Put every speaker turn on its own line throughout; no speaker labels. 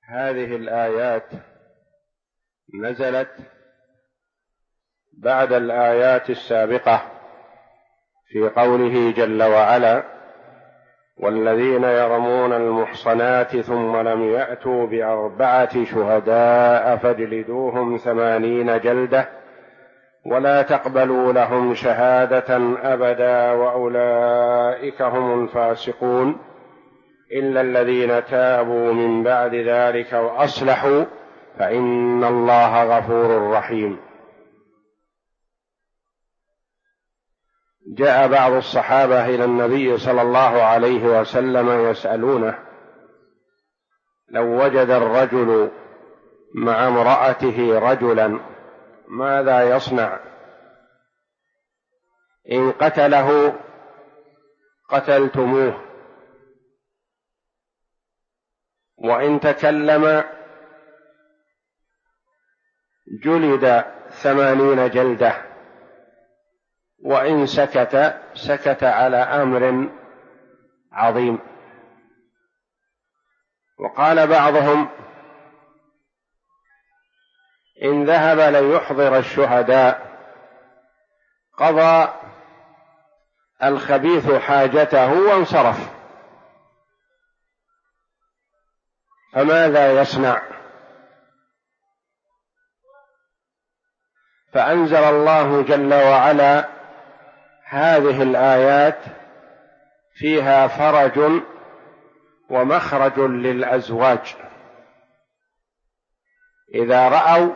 هذه الآيات نزلت بعد الآيات السابقة في قوله جل وعلا: والذين يرمون المحصنات ثم لم يأتوا بأربعة شهداء فاجلدوهم 80 جلدة ولا تقبلوا لهم شهادة أبدا وأولئك هم الفاسقون إلا الذين تابوا من بعد ذلك وأصلحوا فإن الله غفور رحيم. جاء بعض الصحابة إلى النبي صلى الله عليه وسلم يسألونه: لو وجد الرجل مع امرأته رجلا ماذا يصنع؟ إن قتله قتلتموه، وإن تكلم جلد 80 جلدة، وإن سكت سكت على أمر عظيم. وقال بعضهم: إن ذهب ليحضر الشهداء قضى الخبيث حاجته وانصرف، فماذا يصنع؟ فأنزل الله جل وعلا هذه الآيات فيها فرج ومخرج للأزواج إذا رأوا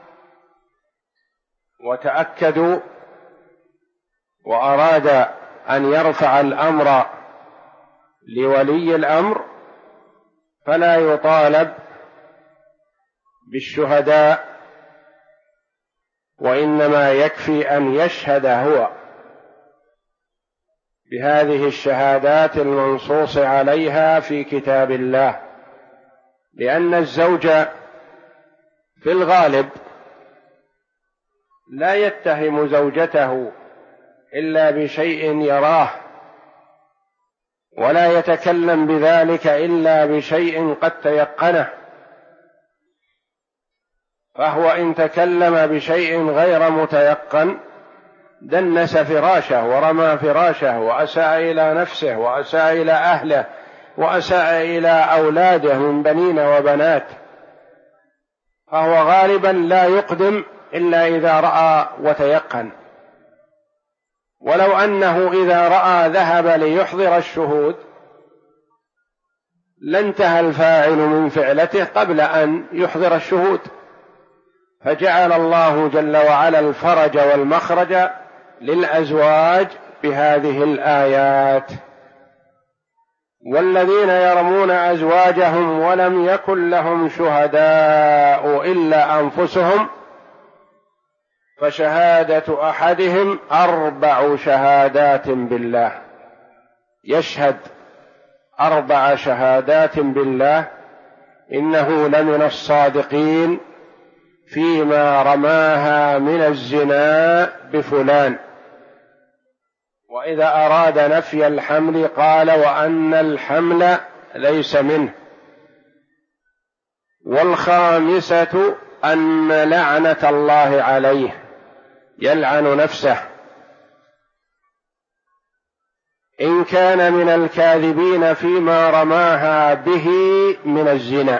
وتأكدوا وأراد أن يرفع الأمر لولي الأمر فلا يطالب بالشهداء، وإنما يكفي أن يشهد هو بهذه الشهادات المنصوص عليها في كتاب الله، لأن الزوج في الغالب لا يتهم زوجته إلا بشيء يراه، ولا يتكلم بذلك إلا بشيء قد تيقنه، فهو إن تكلم بشيء غير متيقن دنس فراشه ورمى فراشه وأساء إلى نفسه وأساء إلى أهله وأساء إلى أولاده من بنين وبنات، فهو غالبا لا يقدم إلا إذا رأى وتيقن. ولو أنه إذا رأى ذهب ليحضر الشهود لانتهى الفاعل من فعلته قبل أن يحضر الشهود، فجعل الله جل وعلا الفرج والمخرج للأزواج بهذه الآيات: والذين يرمون أزواجهم ولم يكن لهم شهداء إلا أنفسهم فشهادة أحدهم 4 شهادات بالله، يشهد 4 شهادات بالله إنه لمن الصادقين فيما رماها من الزنا بفلان. وإذا أراد نفي الحمل قال: وأن الحمل ليس منه. والخامسة أن لعنة الله عليه، يلعن نفسه إن كان من الكاذبين فيما رماها به من الزنا.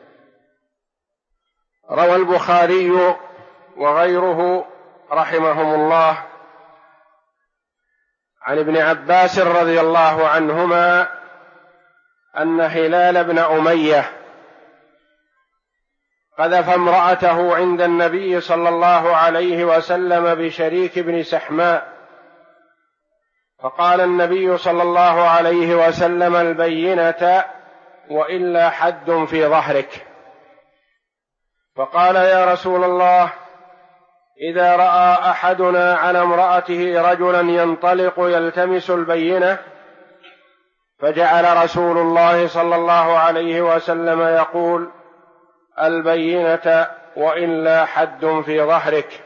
روى البخاري وغيره رحمهم الله عن ابن عباس رضي الله عنهما أن هلال بن أمية قذف امرأته عند النبي صلى الله عليه وسلم بشريك بن سحماء، فقال النبي صلى الله عليه وسلم: البينة وإلا حد في ظهرك. فقال: يا رسول الله، إذا رأى أحدنا على امرأته رجلا ينطلق يلتمس البينة، فجعل رسول الله صلى الله عليه وسلم يقول: البينة وإلا حد في ظهرك.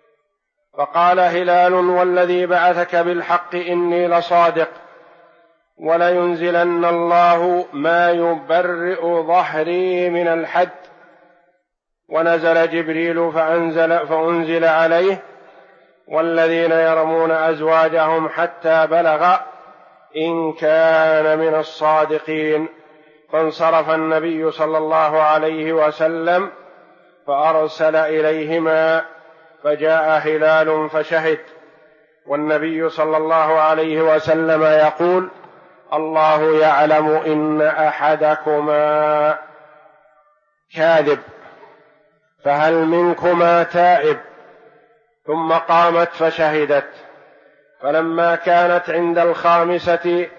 فقال هلال: والذي بعثك بالحق إني لصادق، ولينزلن الله ما يبرئ ظهري من الحد. ونزل جبريل فأنزل عليه والذين يرمون أزواجهم حتى بلغ إن كان من الصادقين. فانصرف النبي صلى الله عليه وسلم فأرسل إليهما فجاء هلال فشهد، والنبي صلى الله عليه وسلم يقول: الله يعلم إن أحدكما كاذب، فهل منكما تائب؟ ثم قامت فشهدت. فلما كانت عند الخامسة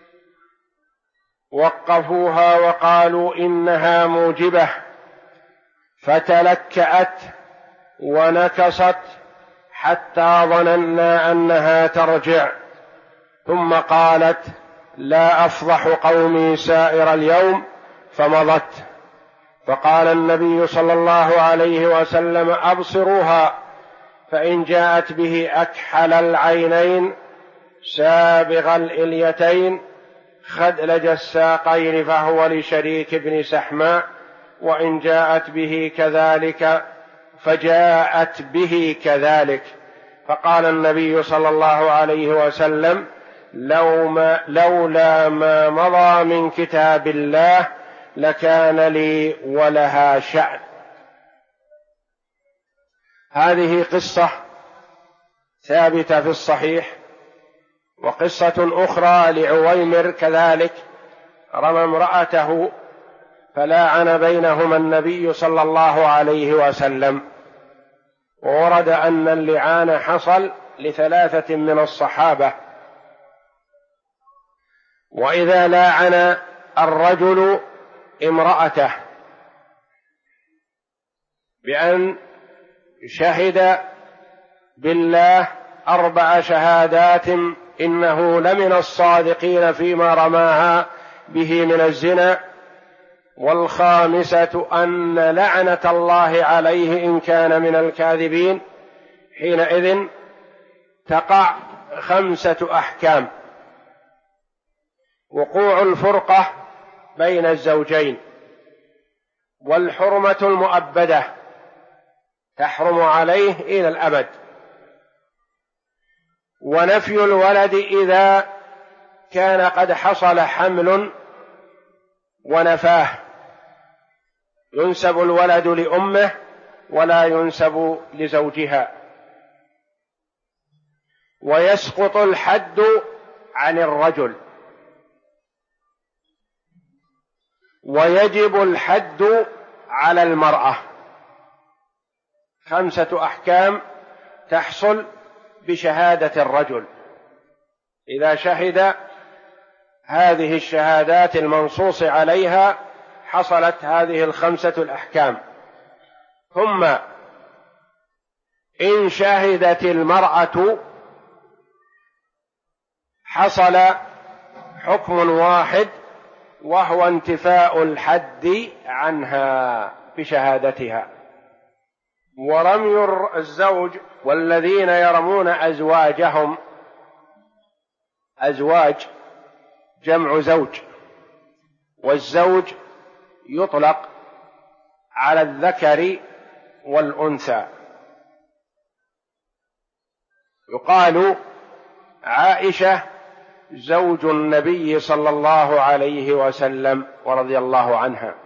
وقفوها وقالوا إنها موجبة، فتلكأت ونكصت حتى ظننا أنها ترجع، ثم قالت: لا أفضح قومي سائر اليوم، فمضت. فقال النبي صلى الله عليه وسلم: أبصروها، فإن جاءت به أكحل العينين سابغ الإليتين خدلج الساقين فهو لشريك بن سحماء، وإن جاءت به كذلك فجاءت به كذلك. فقال النبي صلى الله عليه وسلم: لولا ما مضى من كتاب الله لكان لي ولها شأن. هذه قصة ثابتة في الصحيح. وقصة أخرى لعويمر كذلك رمى امرأته فلاعن بينهما النبي صلى الله عليه وسلم، وورد أن اللعان حصل ل3 من الصحابة. وإذا لاعن الرجل امرأته بأن شهد بالله 4 شهادات إنه لمن الصادقين فيما رماها به من الزنا، والخامسة أن لعنة الله عليه إن كان من الكاذبين، حينئذ تقع 5 أحكام: وقوع الفرقة بين الزوجين، والحرمة المؤبدة تحرم عليه إلى الأبد، ونفي الولد إذا كان قد حصل حمل ونفاه، ينسب الولد لأمه ولا ينسب لزوجها، ويسقط الحد عن الرجل، ويجب الحد على المرأة. 5 أحكام تحصل بشهادة الرجل إذا شهد هذه الشهادات المنصوص عليها، حصلت هذه 5 الأحكام. ثم إن شهدت المرأة حصل حكم واحد، وهو انتفاء الحد عنها بشهادتها. ورمي الزوج والذين يرمون أزواجهم، أزواج جمع زوج، والزوج يطلق على الذكر والأنثى. يقال عائشة زوج النبي صلى الله عليه وسلم ورضي الله عنها،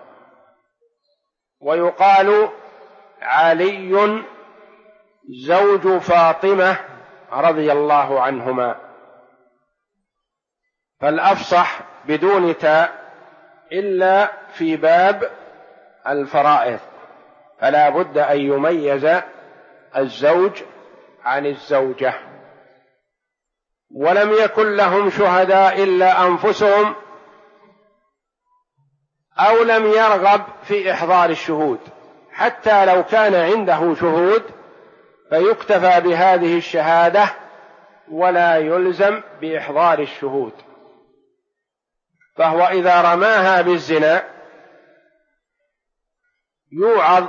ويقال علي زوج فاطمة رضي الله عنهما، فالأفصح بدون تاء إلا في باب الفرائض، فلا بد أن يميز الزوج عن الزوجة. ولم يكن لهم شهداء إلا أنفسهم، أو لم يرغب في إحضار الشهود، حتى لو كان عنده شهود فيكتفى بهذه الشهادة ولا يلزم بإحضار الشهود. فهو إذا رماها بالزنا يوعظ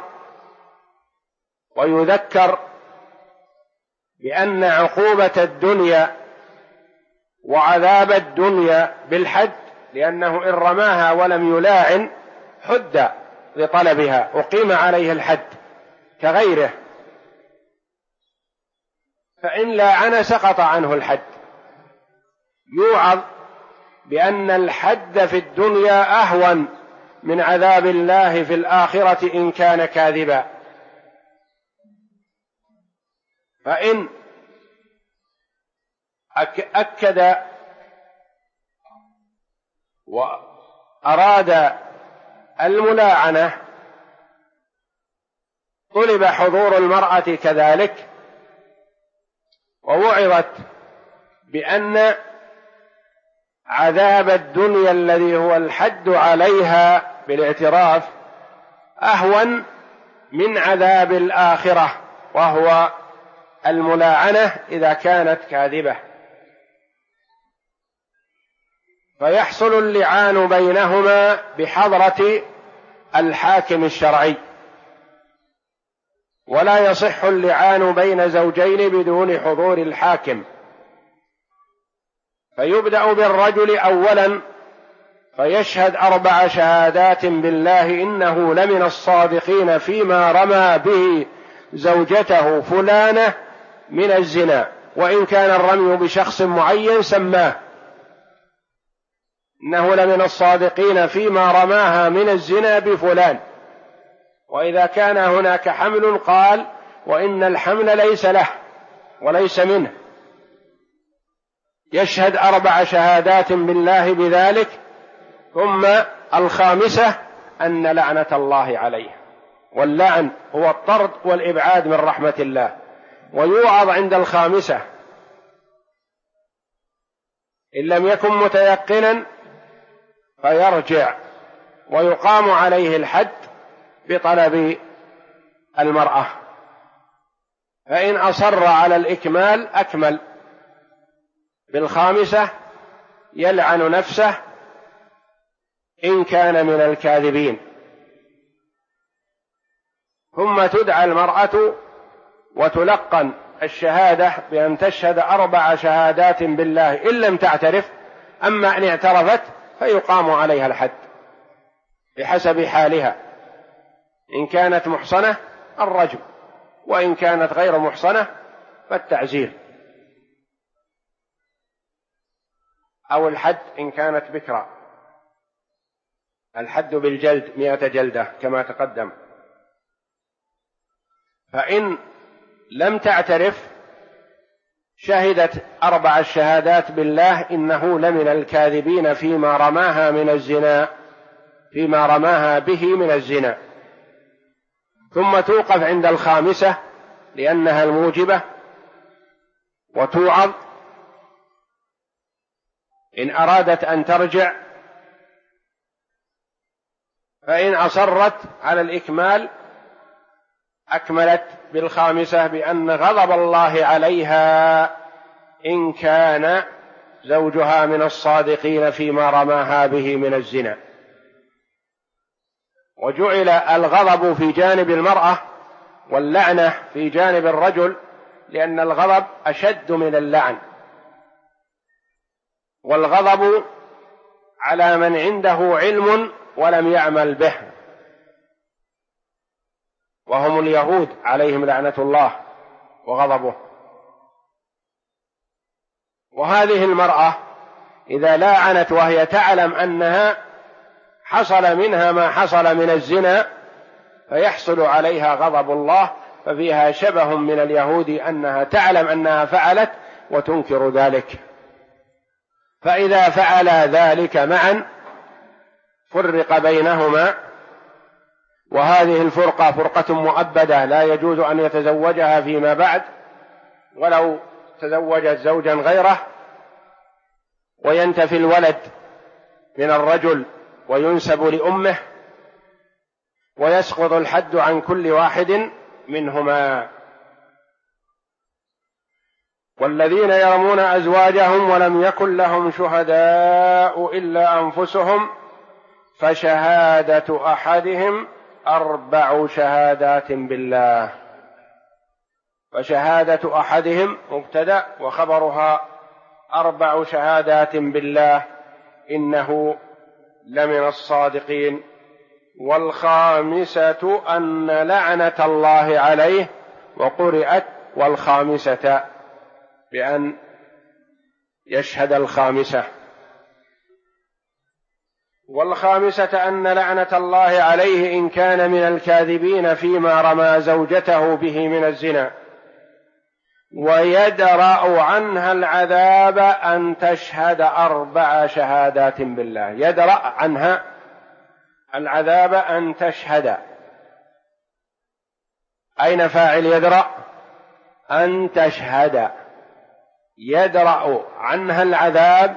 ويذكر بأن عقوبة الدنيا وعذاب الدنيا بالحد، لأنه إن رماها ولم يلاعن حد لطلبها أقيم عليه الحد كغيره، فإن لاعن سقط عنه الحد. يوعظ بأن الحد في الدنيا أهون من عذاب الله في الآخرة إن كان كاذبا. فإن أكد وأراد الملاعنة طلب حضور المرأة كذلك، ووعظت بأن عذاب الدنيا الذي هو الحد عليها بالاعتراف أهون من عذاب الآخرة، وهو الملاعنة إذا كانت كاذبة، فيحصل اللعان بينهما بحضرة الحاكم الشرعي، ولا يصح اللعان بين زوجين بدون حضور الحاكم. فيبدأ بالرجل أولا فيشهد 4 شهادات بالله إنه لمن الصادقين فيما رمى به زوجته فلانة من الزنا، وإن كان الرمي بشخص معين سماه، إنه لمن الصادقين فيما رماها من الزنا بفلان. وإذا كان هناك حمل قال وإن الحمل ليس له وليس منه، يشهد 4 شهادات بالله بذلك. ثم 5 أن لعنة الله عليه، واللعن هو الطرد والإبعاد من رحمة الله. ويوعظ عند 5 إن لم يكن متيقنا فيرجع ويقام عليه الحد بطلب المرأة، فإن أصر على الإكمال أكمل. 5 يلعن نفسه إن كان من الكاذبين. ثم تدعى المرأة وتلقن الشهادة بأن تشهد 4 شهادات بالله إن لم تعترف، أما إن اعترفت فيقام عليها الحد بحسب حالها، إن كانت محصنة الرجم، وإن كانت غير محصنة فالتعزير أو الحد إن كانت بكرة، الحد بالجلد 100 جلدة كما تقدم. فإن لم تعترف شهدت 4 شهادات بالله إنه لمن الكاذبين فيما رماها من الزنا، فيما رماها به من الزنا. ثم توقف عند 5 لأنها الموجبة، وتوعظ إن أرادت أن ترجع، فإن أصرت على الإكمال أكملت 5 بأن غضب الله عليها إن كان زوجها من الصادقين فيما رماها به من الزنا. وجعل الغضب في جانب المرأة واللعنة في جانب الرجل، لأن الغضب أشد من اللعن، والغضب على من عنده علم ولم يعمل به، وهم اليهود عليهم لعنة الله وغضبه. وهذه المرأة إذا لاعنت وهي تعلم أنها حصل منها ما حصل من الزنا فيحصل عليها غضب الله، ففيها شبه من اليهود أنها تعلم أنها فعلت وتنكر ذلك. فإذا فعل ذلك معا فرق بينهما، وهذه الفرقة فرقة مؤبدة لا يجوز أن يتزوجها فيما بعد ولو تزوجت زوجا غيره، وينتفي الولد من الرجل وينسب لأمه، ويسقط الحد عن كل واحد منهما. والذين يرمون أزواجهم ولم يكن لهم شهداء إلا أنفسهم فشهادة أحدهم 4 شهادات بالله. فشهادة أحدهم مبتدأ وخبرها 4 شهادات بالله إنه لمن الصادقين. والخامسة أن لعنة الله عليه، وقرئت والخامسة بأن يشهد الخامسة. والخامسة أن لعنة الله عليه إن كان من الكاذبين فيما رمى زوجته به من الزنا. ويدرأ عنها العذاب أن تشهد 4 شهادات بالله. يدرأ عنها العذاب أن تشهد. أين فاعل يدرأ؟ أن تشهد. يدرأ عنها العذاب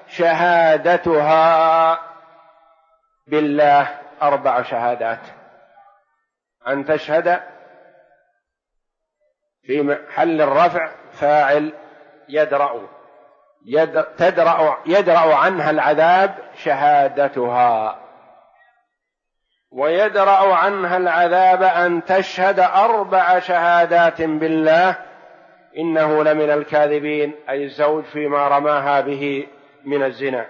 شهادتها بالله 4 شهادات. أن تشهد في محل الرفع فاعل يدرأ. يدرأ عنها العذاب شهادتها. ويدرأ عنها العذاب أن تشهد 4 شهادات بالله إنه لمن الكاذبين، أي الزوج فيما رماها به من الزنا.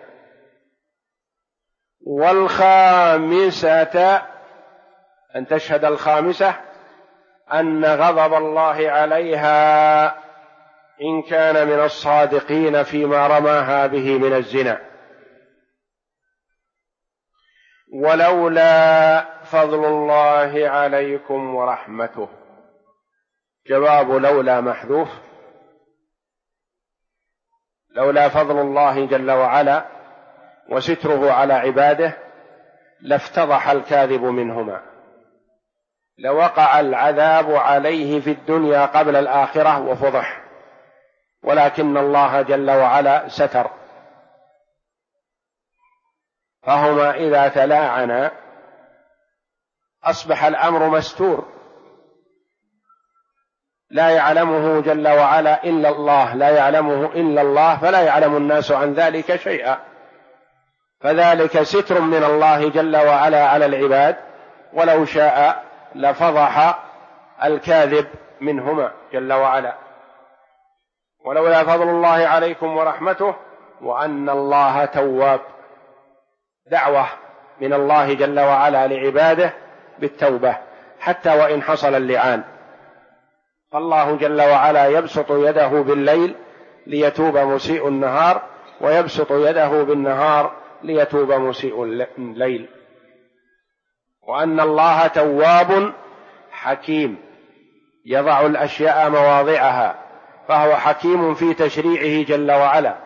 والخامسة أن تشهد الخامسة أن غضب الله عليها إن كان من الصادقين فيما رماها به من الزنا. ولولا فضل الله عليكم ورحمته. جواب لولا محذوف. لولا فضل الله جل وعلا وستره على عباده لافتضح الكاذب منهما، لوقع العذاب عليه في الدنيا قبل الآخرة وفضح، ولكن الله جل وعلا ستر. فهما إذا تلاعنا أصبح الأمر مستور، لا يعلمه جل وعلا إلا الله، لا يعلمه إلا الله، فلا يعلم الناس عن ذلك شيئا. فذلك ستر من الله جل وعلا على العباد، ولو شاء لفضح الكاذب منهما جل وعلا. ولولا فضل الله عليكم ورحمته وأن الله تواب. دعوة من الله جل وعلا لعباده بالتوبة حتى وإن حصل اللعان. فالله جل وعلا يبسط يده بالليل ليتوب مسيء النهار، ويبسط يده بالنهار ليتوب مسيء الليل. وأن الله تواب حكيم يضع الأشياء مواضعها، فهو حكيم في تشريعه جل وعلا.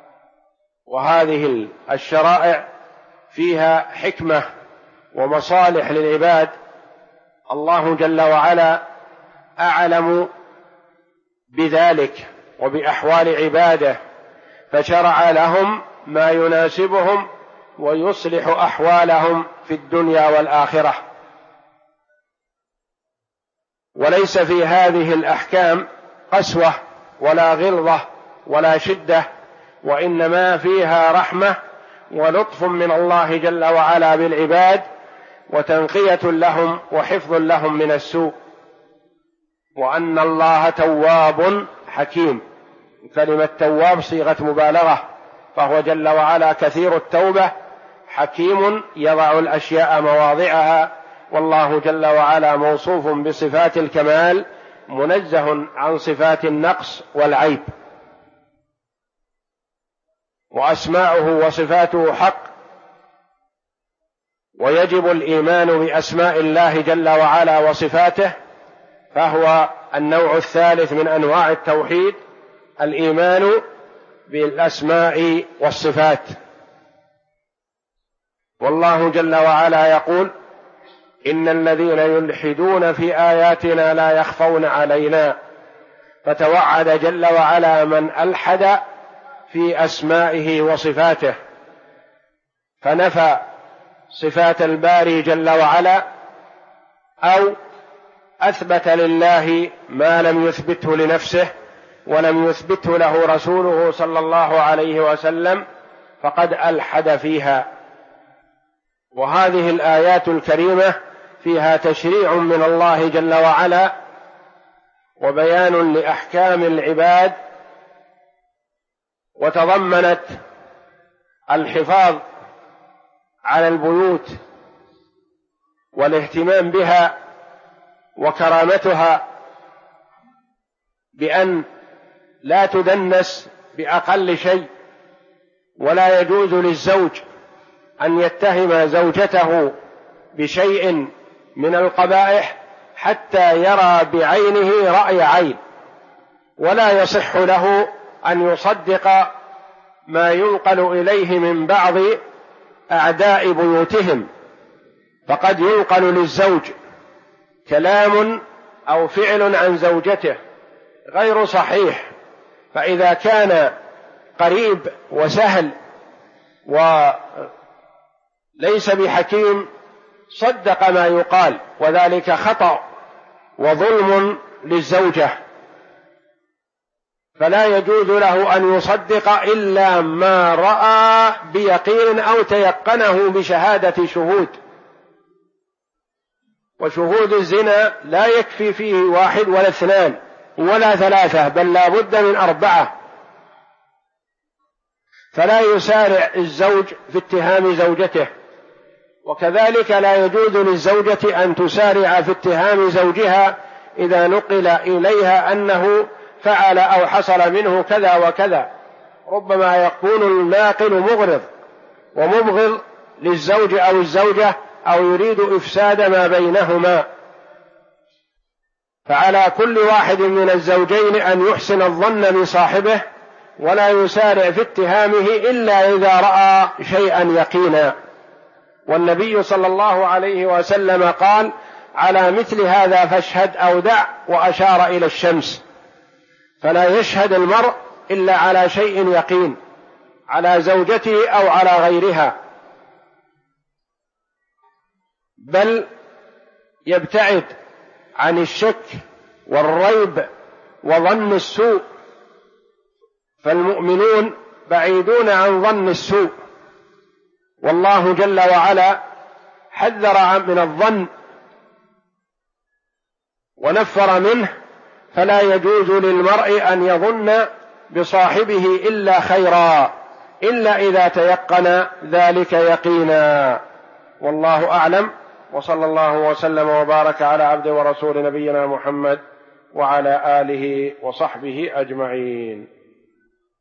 وهذه الشرائع فيها حكمة ومصالح للعباد، الله جل وعلا أعلم بذلك وبأحوال عباده، فشرع لهم ما يناسبهم ويصلح أحوالهم في الدنيا والآخرة. وليس في هذه الأحكام قسوة ولا غلظة ولا شدة، وإنما فيها رحمة ولطف من الله جل وعلا بالعباد، وتنقية لهم وحفظ لهم من السوء. وأن الله تواب حكيم. كلمة تواب صيغة مبالغة، فهو جل وعلا كثير التوبة، حكيم يضع الأشياء مواضعها. والله جل وعلا موصوف بصفات الكمال، منزه عن صفات النقص والعيب، وأسماؤه وصفاته حق. ويجب الإيمان بأسماء الله جل وعلا وصفاته، فهو النوع الثالث من أنواع التوحيد، الإيمان بالأسماء والصفات. والله جل وعلا يقول: إن الذين يلحدون في آياتنا لا يخفون علينا. فتوعد جل وعلا من ألحد في أسمائه وصفاته، فنفى صفات الباري جل وعلا، أو أثبت لله ما لم يثبته لنفسه ولم يثبته له رسوله صلى الله عليه وسلم، فقد ألحد فيها. وهذه الآيات الكريمة فيها تشريع من الله جل وعلا وبيان لأحكام العباد وتضمنت الحفاظ على البيوت والاهتمام بها وكرامتها بأن لا تدنس بأقل شيء، ولا يجوز للزوج أن يتهم زوجته بشيء من القبائح حتى يرى بعينه رأي عين، ولا يصح له أن يصدق ما ينقل إليه من بعض أعداء بيوتهم، فقد ينقل للزوج كلام أو فعل عن زوجته غير صحيح، فإذا كان قريب وسهل وليس بحكيم صدق ما يقال، وذلك خطأ وظلم للزوجة، فلا يجوز له أن يصدق إلا ما رأى بيقين أو تيقنه بشهادة شهود، وشهود الزنا لا يكفي فيه 1 ولا 2 ولا 3، بل لا بد من 4. فلا يسارع الزوج في اتهام زوجته، وكذلك لا يجوز للزوجة أن تسارع في اتهام زوجها إذا نقل إليها أنه فعل أو حصل منه كذا وكذا، ربما يكون الناقل مغرض ومبغض للزوج أو الزوجة أو يريد إفساد ما بينهما، فعلى كل واحد من الزوجين أن يحسن الظن بصاحبه ولا يسارع في اتهامه إلا إذا رأى شيئا يقينا. والنبي صلى الله عليه وسلم قال: على مثل هذا فاشهد أو دع، وأشار إلى الشمس. فلا يشهد المرء إلا على شيء يقين، على زوجته أو على غيرها، بل يبتعد عن الشك والريب وظن السوء، فالمؤمنون بعيدون عن ظن السوء، والله جل وعلا حذر من الظن ونفر منه، فلا يجوز للمرء أن يظن بصاحبه إلا خيرا إلا إذا تيقن ذلك يقينا. والله أعلم، وصلى الله وسلم وبارك على عبد ورسول نبينا محمد وعلى آله وصحبه أجمعين.